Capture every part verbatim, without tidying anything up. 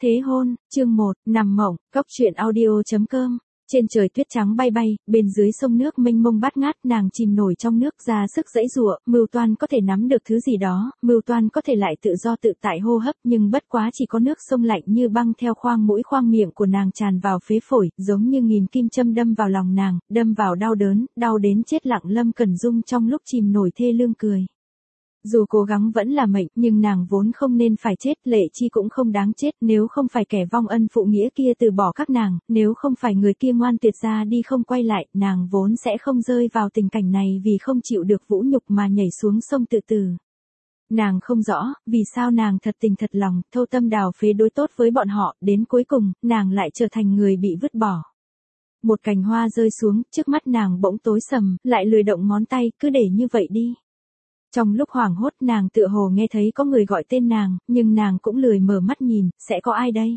Thế hôn, chương một, nằm mộng, cóc truyện audio chấm com. Trên trời tuyết trắng bay bay, bên dưới sông nước mênh mông bát ngát, nàng chìm nổi trong nước ra sức giãy giụa, mưu toan có thể nắm được thứ gì đó, mưu toan có thể lại tự do tự tại hô hấp, nhưng bất quá chỉ có nước sông lạnh như băng theo khoang mũi khoang miệng của nàng tràn vào phế phổi, giống như nghìn kim châm đâm vào lòng nàng, đâm vào đau đớn, đau đến chết lặng. Lâm Cẩn Dung trong lúc chìm nổi thê lương cười. Dù cố gắng vẫn là mệnh, nhưng nàng vốn không nên phải chết, Lệ Chi cũng không đáng chết, nếu không phải kẻ vong ân phụ nghĩa kia từ bỏ các nàng, nếu không phải người kia ngoan tuyệt ra đi không quay lại, nàng vốn sẽ không rơi vào tình cảnh này vì không chịu được vũ nhục mà nhảy xuống sông tự tử. Nàng không rõ, vì sao nàng thật tình thật lòng, thâu tâm đào phế đối tốt với bọn họ, đến cuối cùng, nàng lại trở thành người bị vứt bỏ. Một cành hoa rơi xuống, trước mắt nàng bỗng tối sầm, lại lười động ngón tay, cứ để như vậy đi. Trong lúc hoảng hốt nàng tựa hồ nghe thấy có người gọi tên nàng, nhưng nàng cũng lười mở mắt nhìn, sẽ có ai đây?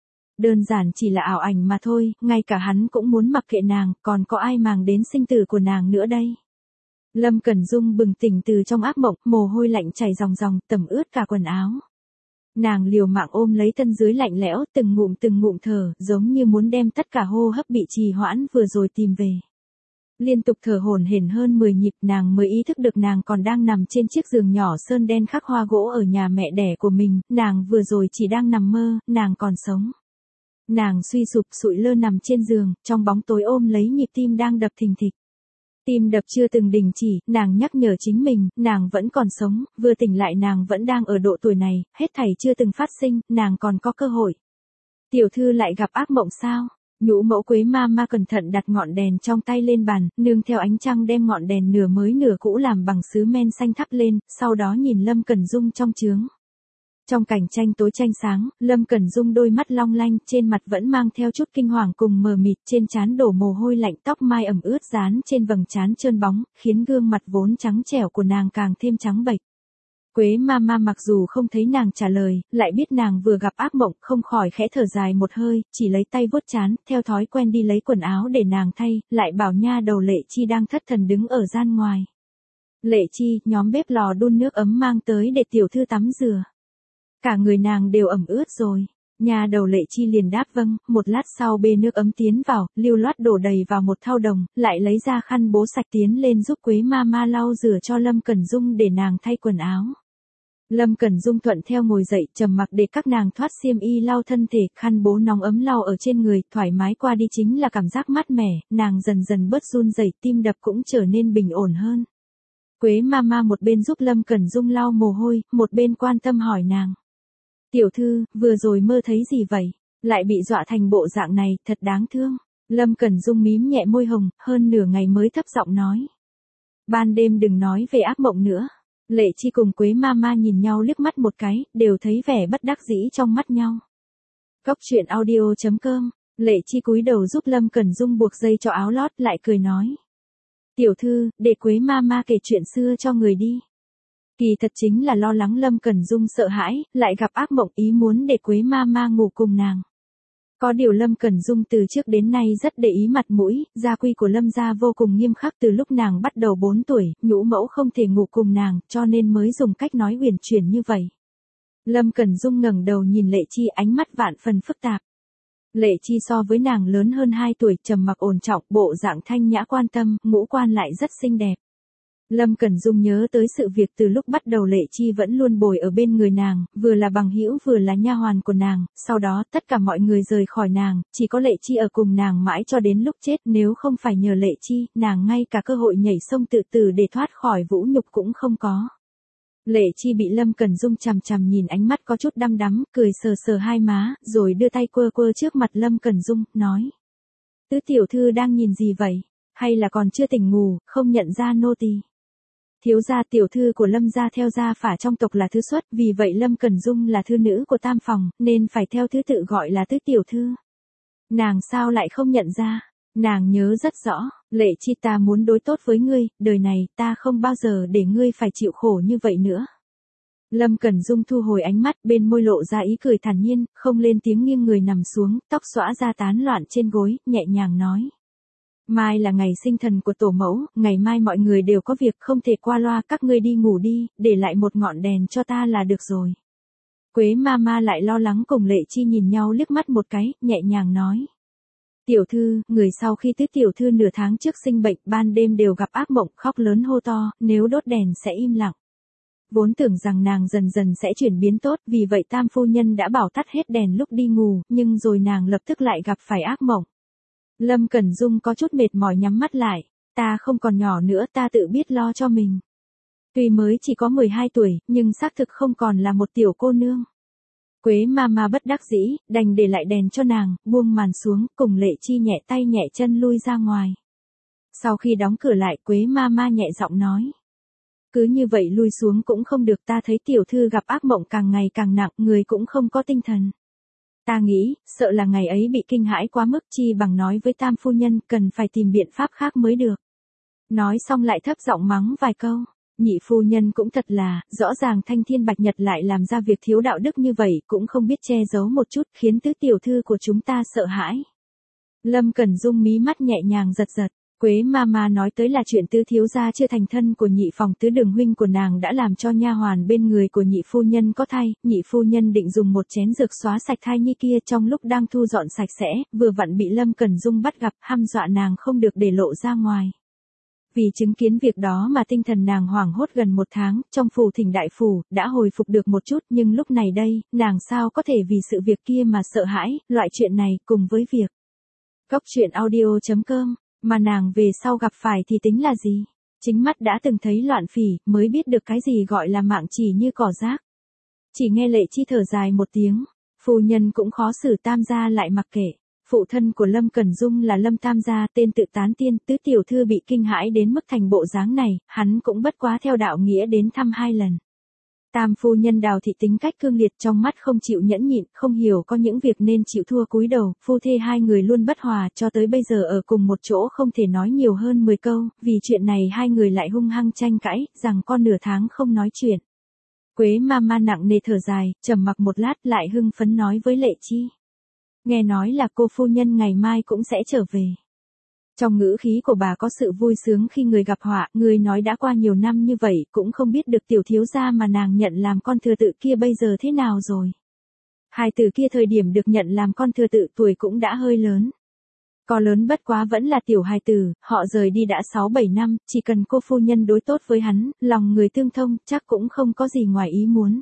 Đơn giản chỉ là ảo ảnh mà thôi, ngay cả hắn cũng muốn mặc kệ nàng, còn có ai màng đến sinh tử của nàng nữa đây? Lâm Cẩn Dung bừng tỉnh từ trong ác mộng, mồ hôi lạnh chảy ròng ròng, tẩm ướt cả quần áo. Nàng liều mạng ôm lấy thân dưới lạnh lẽo, từng ngụm từng ngụm thở, giống như muốn đem tất cả hô hấp bị trì hoãn vừa rồi tìm về. Liên tục thở hổn hển hơn mười nhịp, nàng mới ý thức được nàng còn đang nằm trên chiếc giường nhỏ sơn đen khắc hoa gỗ ở nhà mẹ đẻ của mình, nàng vừa rồi chỉ đang nằm mơ, nàng còn sống. Nàng suy sụp sụi lơ nằm trên giường, trong bóng tối ôm lấy nhịp tim đang đập thình thịch. Tim đập chưa từng đình chỉ, nàng nhắc nhở chính mình, nàng vẫn còn sống, vừa tỉnh lại nàng vẫn đang ở độ tuổi này, hết thảy chưa từng phát sinh, nàng còn có cơ hội. Tiểu thư lại gặp ác mộng sao? Nhũ mẫu Quế ma ma cẩn thận đặt ngọn đèn trong tay lên bàn, nương theo ánh trăng đem ngọn đèn nửa mới nửa cũ làm bằng sứ men xanh thắp lên, sau đó nhìn Lâm Cẩn Dung trong chướng. Trong cảnh tranh tối tranh sáng, Lâm Cẩn Dung đôi mắt long lanh, trên mặt vẫn mang theo chút kinh hoàng cùng mờ mịt, trên trán đổ mồ hôi lạnh, tóc mai ẩm ướt dán trên vầng trán trơn bóng, khiến gương mặt vốn trắng trẻo của nàng càng thêm trắng bệch. Quế ma ma mặc dù không thấy nàng trả lời, lại biết nàng vừa gặp ác mộng, không khỏi khẽ thở dài một hơi, chỉ lấy tay vuốt trán, theo thói quen đi lấy quần áo để nàng thay, lại bảo nha đầu Lệ Chi đang thất thần đứng ở gian ngoài. Lệ Chi, nhóm bếp lò đun nước ấm mang tới để tiểu thư tắm rửa. Cả người nàng đều ẩm ướt rồi. Nha đầu Lệ Chi liền đáp vâng, một lát sau bê nước ấm tiến vào, lưu loát đổ đầy vào một thau đồng, lại lấy ra khăn bố sạch tiến lên giúp Quế ma ma lau rửa cho Lâm Cẩn Dung để nàng thay quần áo. Lâm Cẩn Dung thuận theo ngồi dậy, trầm mặc để các nàng thoát xiêm y lau thân thể, khăn bố nóng ấm lau ở trên người, thoải mái qua đi chính là cảm giác mát mẻ, nàng dần dần bớt run rẩy, tim đập cũng trở nên bình ổn hơn. Quế ma ma một bên giúp Lâm Cẩn Dung lau mồ hôi, một bên quan tâm hỏi nàng. Tiểu thư, vừa rồi mơ thấy gì vậy? Lại bị dọa thành bộ dạng này, thật đáng thương. Lâm Cẩn Dung mím nhẹ môi hồng, hơn nửa ngày mới thấp giọng nói. Ban đêm đừng nói về ác mộng nữa. Lệ Chi cùng Quế ma ma nhìn nhau liếc mắt một cái, đều thấy vẻ bất đắc dĩ trong mắt nhau. Cóc truyện audio chấm com. Lệ Chi cúi đầu giúp Lâm Cẩn Dung buộc dây cho áo lót, lại cười nói. Tiểu thư, để Quế ma ma kể chuyện xưa cho người đi. Kỳ thật chính là lo lắng Lâm Cẩn Dung sợ hãi, lại gặp ác mộng, ý muốn để Quế ma ma ngủ cùng nàng. Có điều Lâm Cẩn Dung từ trước đến nay rất để ý mặt mũi, gia quy của Lâm gia vô cùng nghiêm khắc, từ lúc nàng bắt đầu bốn tuổi, nhũ mẫu không thể ngủ cùng nàng, cho nên mới dùng cách nói uyển chuyển như vậy. Lâm Cẩn Dung ngẩng đầu nhìn Lệ Chi, ánh mắt vạn phần phức tạp. Lệ Chi so với nàng lớn hơn hai tuổi, trầm mặc ổn trọng, bộ dạng thanh nhã quan tâm, ngũ quan lại rất xinh đẹp. Lâm Cẩn Dung nhớ tới sự việc từ lúc bắt đầu Lệ Chi vẫn luôn bồi ở bên người nàng, vừa là bằng hữu vừa là nha hoàn của nàng, sau đó tất cả mọi người rời khỏi nàng, chỉ có Lệ Chi ở cùng nàng mãi cho đến lúc chết, nếu không phải nhờ Lệ Chi, nàng ngay cả cơ hội nhảy sông tự tử để thoát khỏi vũ nhục cũng không có. Lệ Chi bị Lâm Cẩn Dung chằm chằm nhìn, ánh mắt có chút đăm đắm, cười sờ sờ hai má, rồi đưa tay quơ quơ trước mặt Lâm Cẩn Dung, nói. Tứ tiểu thư đang nhìn gì vậy? Hay là còn chưa tỉnh ngủ, không nhận ra nô tỳ? Thiếu gia tiểu thư của Lâm gia theo gia phả trong tộc là thứ xuất, vì vậy Lâm Cẩn Dung là thư nữ của tam phòng, nên phải theo thứ tự gọi là tứ tiểu thư. Nàng sao lại không nhận ra? Nàng nhớ rất rõ, Lệ Chi, ta muốn đối tốt với ngươi, đời này ta không bao giờ để ngươi phải chịu khổ như vậy nữa. Lâm Cẩn Dung thu hồi ánh mắt, bên môi lộ ra ý cười thản nhiên, không lên tiếng, nghiêng người nằm xuống, tóc xõa ra tán loạn trên gối, nhẹ nhàng nói. Mai là ngày sinh thần của tổ mẫu, ngày mai mọi người đều có việc không thể qua loa, các ngươi đi ngủ đi, để lại một ngọn đèn cho ta là được rồi. Quế Mama lại lo lắng cùng Lệ Chi nhìn nhau liếc mắt một cái, nhẹ nhàng nói. Tiểu thư, người sau khi tứ tiểu thư nửa tháng trước sinh bệnh, ban đêm đều gặp ác mộng, khóc lớn hô to, nếu đốt đèn sẽ im lặng. Vốn tưởng rằng nàng dần dần sẽ chuyển biến tốt, vì vậy tam phu nhân đã bảo tắt hết đèn lúc đi ngủ, nhưng rồi nàng lập tức lại gặp phải ác mộng. Lâm Cẩn Dung có chút mệt mỏi nhắm mắt lại, ta không còn nhỏ nữa, ta tự biết lo cho mình. Tuy mới chỉ có mười hai tuổi, nhưng xác thực không còn là một tiểu cô nương. Quế Mama bất đắc dĩ, đành để lại đèn cho nàng, buông màn xuống, cùng Lệ Chi nhẹ tay nhẹ chân lui ra ngoài. Sau khi đóng cửa lại, Quế Mama nhẹ giọng nói. Cứ như vậy lui xuống cũng không được, ta thấy tiểu thư gặp ác mộng càng ngày càng nặng, người cũng không có tinh thần. Ta nghĩ, sợ là ngày ấy bị kinh hãi quá mức, chi bằng nói với tam phu nhân, cần phải tìm biện pháp khác mới được. Nói xong lại thấp giọng mắng vài câu. Nhị phu nhân cũng thật là, rõ ràng Thanh Thiên Bạch Nhật lại làm ra việc thiếu đạo đức như vậy, cũng không biết che giấu một chút, khiến tứ tiểu thư của chúng ta sợ hãi. Lâm Cẩn Dung mí mắt nhẹ nhàng giật giật. Quế Mama nói tới là chuyện tứ thiếu gia chưa thành thân của nhị phòng tứ đường huynh của nàng đã làm cho nha hoàn bên người của nhị phu nhân có thai, nhị phu nhân định dùng một chén dược xóa sạch thai nhi kia, trong lúc đang thu dọn sạch sẽ, vừa vặn bị Lâm Cẩn Dung bắt gặp, hăm dọa nàng không được để lộ ra ngoài. Vì chứng kiến việc đó mà tinh thần nàng hoảng hốt gần một tháng, trong phủ Thỉnh Đại Phủ, đã hồi phục được một chút, nhưng lúc này đây, nàng sao có thể vì sự việc kia mà sợ hãi, loại chuyện này, cùng với việc Cốc truyện audio chấm com, mà nàng về sau gặp phải thì tính là gì? Chính mắt đã từng thấy loạn phỉ, mới biết được cái gì gọi là mạng chỉ như cỏ rác. Chỉ nghe Lệ Chi thở dài một tiếng, phu nhân cũng khó xử, tam gia lại mặc kệ. Phụ thân của Lâm Cẩn Dung là Lâm Tam gia, tên tự tán tiên, tứ tiểu thư bị kinh hãi đến mức thành bộ dáng này, hắn cũng bất quá theo đạo nghĩa đến thăm hai lần. Tam phu nhân Đào thị tính cách cương liệt, trong mắt không chịu nhẫn nhịn, không hiểu có những việc nên chịu thua cúi đầu, phu thê hai người luôn bất hòa, cho tới bây giờ ở cùng một chỗ không thể nói nhiều hơn mười câu, vì chuyện này hai người lại hung hăng tranh cãi, rằng con nửa tháng không nói chuyện. Quế Mama nặng nề thở dài, trầm mặc một lát lại hưng phấn nói với Lệ Chi. Nghe nói là cô phu nhân ngày mai cũng sẽ trở về. Trong ngữ khí của bà có sự vui sướng khi người gặp họa, người nói đã qua nhiều năm như vậy, cũng không biết được tiểu thiếu gia mà nàng nhận làm con thừa tự kia bây giờ thế nào rồi. Hai từ kia thời điểm được nhận làm con thừa tự tuổi cũng đã hơi lớn. Có lớn bất quá vẫn là tiểu hài tử, họ rời đi đã sáu bảy năm, chỉ cần cô phu nhân đối tốt với hắn, lòng người tương thông, chắc cũng không có gì ngoài ý muốn.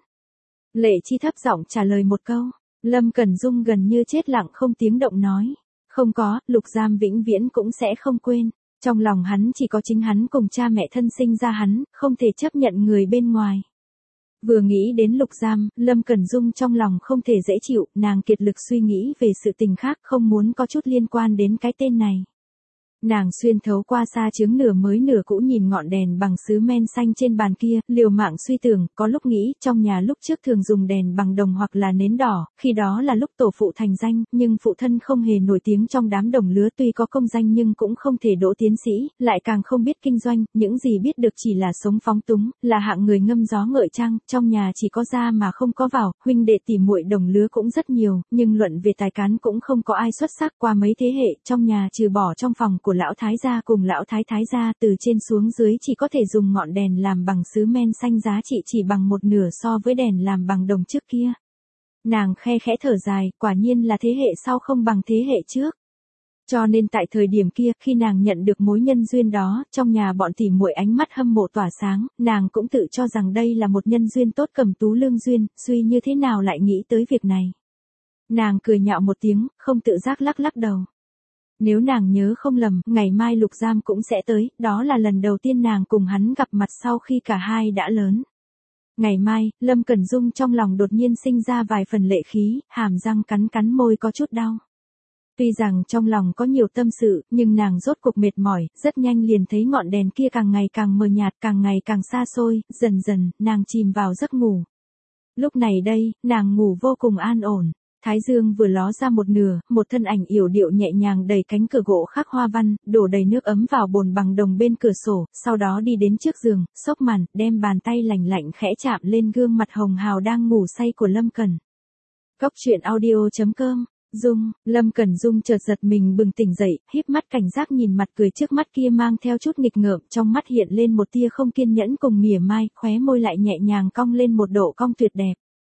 Lệ Chi thấp giọng trả lời một câu. Lâm Cẩn Dung gần như chết lặng không tiếng động nói. Không có, Lục Giam vĩnh viễn cũng sẽ không quên. Trong lòng hắn chỉ có chính hắn cùng cha mẹ thân sinh ra hắn, không thể chấp nhận người bên ngoài. Vừa nghĩ đến Lục Giam, Lâm Cẩn Dung trong lòng không thể dễ chịu, nàng kiệt lực suy nghĩ về sự tình khác, không muốn có chút liên quan đến cái tên này. Nàng xuyên thấu qua xa chướng nửa mới nửa cũ nhìn ngọn đèn bằng sứ men xanh trên bàn kia, liều mạng suy tưởng, có lúc nghĩ, trong nhà lúc trước thường dùng đèn bằng đồng hoặc là nến đỏ, khi đó là lúc tổ phụ thành danh, nhưng phụ thân không hề nổi tiếng trong đám đồng lứa, tuy có công danh nhưng cũng không thể đỗ tiến sĩ, lại càng không biết kinh doanh, những gì biết được chỉ là sống phóng túng, là hạng người ngâm gió ngợi trăng, trong nhà chỉ có ra mà không có vào, huynh đệ tỉ muội đồng lứa cũng rất nhiều, nhưng luận về tài cán cũng không có ai xuất sắc. Qua mấy thế hệ, trong nhà trừ bỏ trong phòng của lão thái gia cùng lão thái thái gia, từ trên xuống dưới chỉ có thể dùng ngọn đèn làm bằng sứ men xanh, giá trị chỉ bằng một nửa so với đèn làm bằng đồng trước kia. Nàng khe khẽ thở dài, quả nhiên là thế hệ sau không bằng thế hệ trước. Cho nên tại thời điểm kia, khi nàng nhận được mối nhân duyên đó, trong nhà bọn tỉ muội ánh mắt hâm mộ tỏa sáng, nàng cũng tự cho rằng đây là một nhân duyên tốt, cầm tú lương duyên, suy như thế nào lại nghĩ tới việc này. Nàng cười nhạo một tiếng, không tự giác lắc lắc đầu. Nếu nàng nhớ không lầm, ngày mai Lục Giam cũng sẽ tới, đó là lần đầu tiên nàng cùng hắn gặp mặt sau khi cả hai đã lớn. Ngày mai, Lâm Cẩn Dung trong lòng đột nhiên sinh ra vài phần lệ khí, hàm răng cắn cắn môi có chút đau. Tuy rằng trong lòng có nhiều tâm sự, nhưng nàng rốt cuộc mệt mỏi, rất nhanh liền thấy ngọn đèn kia càng ngày càng mờ nhạt, càng ngày càng xa xôi, dần dần, nàng chìm vào giấc ngủ. Lúc này đây, nàng ngủ vô cùng an ổn. Thái dương vừa ló ra một nửa, một thân ảnh yểu điệu nhẹ nhàng đẩy cánh cửa gỗ khắc hoa văn, đổ đầy nước ấm vào bồn bằng đồng bên cửa sổ, sau đó đi đến trước giường, xốc màn, đem bàn tay lạnh lạnh khẽ chạm lên gương mặt hồng hào đang ngủ say của Lâm Cẩn. Cốc truyện audio chấm com. Dung, Lâm Cẩn Dung chợt giật mình bừng tỉnh dậy, híp mắt cảnh giác nhìn mặt cười trước mắt kia mang theo chút nghịch ngợm, trong mắt hiện lên một tia không kiên nhẫn cùng mỉa mai, khóe môi lại nhẹ nhàng cong lên một độ cong tuyệt đẹp.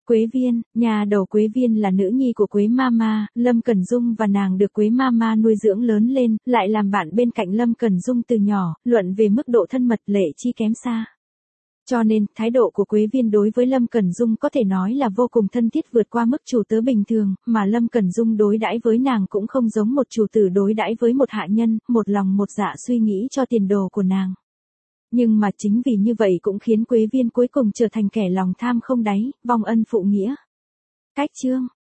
Quế Viên, nhà đầu Quế Viên là nữ nhi của Quế Mama, Lâm Cẩn Dung và nàng được Quế Mama nuôi dưỡng lớn lên, lại làm bạn bên cạnh Lâm Cẩn Dung từ nhỏ, luận về mức độ thân mật lệ chi kém xa. Cho nên, thái độ của Quế Viên đối với Lâm Cẩn Dung có thể nói là vô cùng thân thiết vượt qua mức chủ tớ bình thường, mà Lâm Cẩn Dung đối đãi với nàng cũng không giống một chủ tử đối đãi với một hạ nhân, một lòng một dạ suy nghĩ cho tiền đồ của nàng. Nhưng mà chính vì như vậy cũng khiến Quế Viên cuối cùng trở thành kẻ lòng tham không đáy, vong ân phụ nghĩa. Cách chương